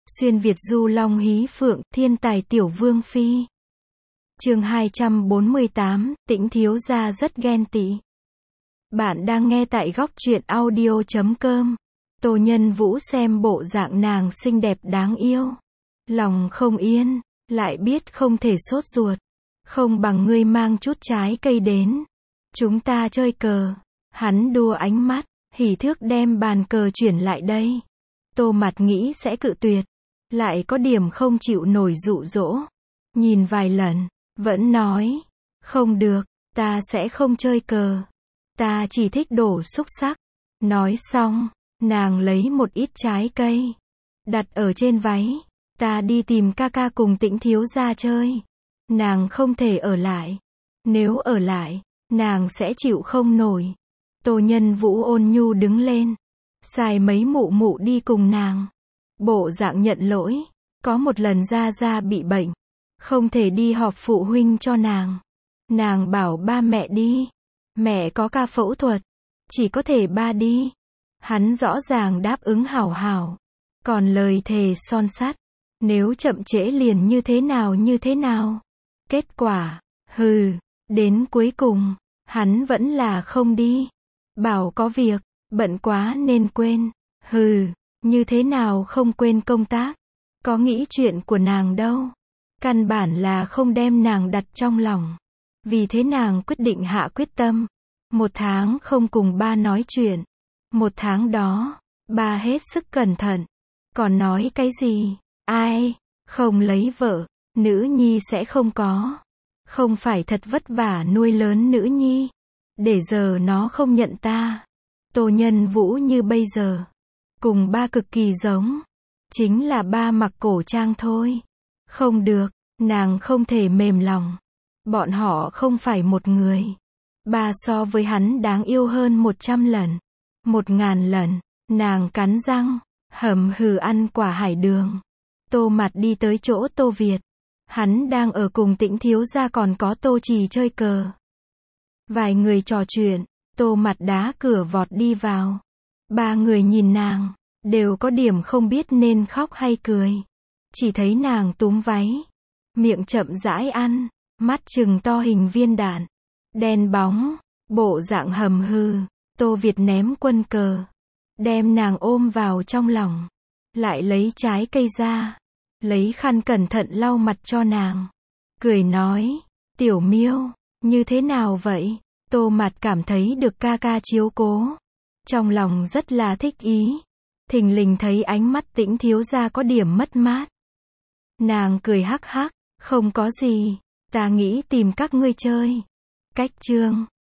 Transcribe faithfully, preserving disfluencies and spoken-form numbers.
Xuyên Việt du long hí phượng, thiên tài tiểu vương phi. Chương hai trăm bốn mươi tám, Tĩnh thiếu gia rất ghen tị. Bạn đang nghe tại góc truyện audio chấm com. Tô Nhân Vũ xem bộ dạng nàng xinh đẹp đáng yêu, lòng không yên, lại biết không thể sốt ruột. Không bằng ngươi mang chút trái cây đến, chúng ta chơi cờ. Hắn đua ánh mắt, hỉ thước đem bàn cờ chuyển lại đây. Tô Mặt nghĩ sẽ cự tuyệt, lại có điểm không chịu nổi dụ dỗ. Nhìn vài lần, vẫn nói, không được, ta sẽ không chơi cờ. Ta chỉ thích đổ xúc xắc. Nói xong, nàng lấy một ít trái cây, đặt ở trên váy. Ta đi tìm ca ca cùng Tĩnh thiếu gia chơi. Nàng không thể ở lại. Nếu ở lại, nàng sẽ chịu không nổi. Tô Nhân Vũ ôn nhu đứng lên, sai mấy mụ mụ đi cùng nàng. Bộ dạng nhận lỗi, có một lần gia gia bị bệnh, không thể đi họp phụ huynh cho nàng. Nàng bảo ba mẹ đi, mẹ có ca phẫu thuật, chỉ có thể ba đi. Hắn rõ ràng đáp ứng hảo hảo, còn lời thề son sắt, nếu chậm trễ liền như thế nào như thế nào. Kết quả, hừ, đến cuối cùng, hắn vẫn là không đi. Bảo có việc, bận quá nên quên. Hừ, như thế nào không quên công tác, có nghĩ chuyện của nàng đâu. Căn bản là không đem nàng đặt trong lòng. Vì thế nàng quyết định hạ quyết tâm. Một tháng không cùng ba nói chuyện. Một tháng đó, ba hết sức cẩn thận. Còn nói cái gì? Ai, không lấy vợ, nữ nhi sẽ không có. Không phải thật vất vả nuôi lớn nữ nhi, để giờ nó không nhận ta. Tô Nhân Vũ như bây giờ, cùng ba cực kỳ giống. Chính là ba mặc cổ trang thôi. Không được, nàng không thể mềm lòng. Bọn họ không phải một người. Ba so với hắn đáng yêu hơn một trăm lần. Một ngàn lần. Nàng cắn răng, hầm hừ ăn quả hải đường. Tô Mặt đi tới chỗ Tô Việt. Hắn đang ở cùng Tĩnh thiếu gia còn có Tô Trì chơi cờ. Vài người trò chuyện, Tô Mặt đá cửa vọt đi vào. Ba người nhìn nàng, đều có điểm không biết nên khóc hay cười. Chỉ thấy nàng túm váy, miệng chậm rãi ăn, mắt trừng to hình viên đạn, đen bóng, bộ dạng hầm hừ. Tô Việt ném quân cờ, đem nàng ôm vào trong lòng, lại lấy trái cây ra, lấy khăn cẩn thận lau mặt cho nàng, cười nói, tiểu miêu, như thế nào vậy? Tô Mặt cảm thấy được ca ca chiếu cố, trong lòng rất là thích ý. Thình lình thấy ánh mắt Tĩnh thiếu gia có điểm mất mát. Nàng cười hắc hắc, không có gì, ta nghĩ tìm các ngươi chơi. Cách chương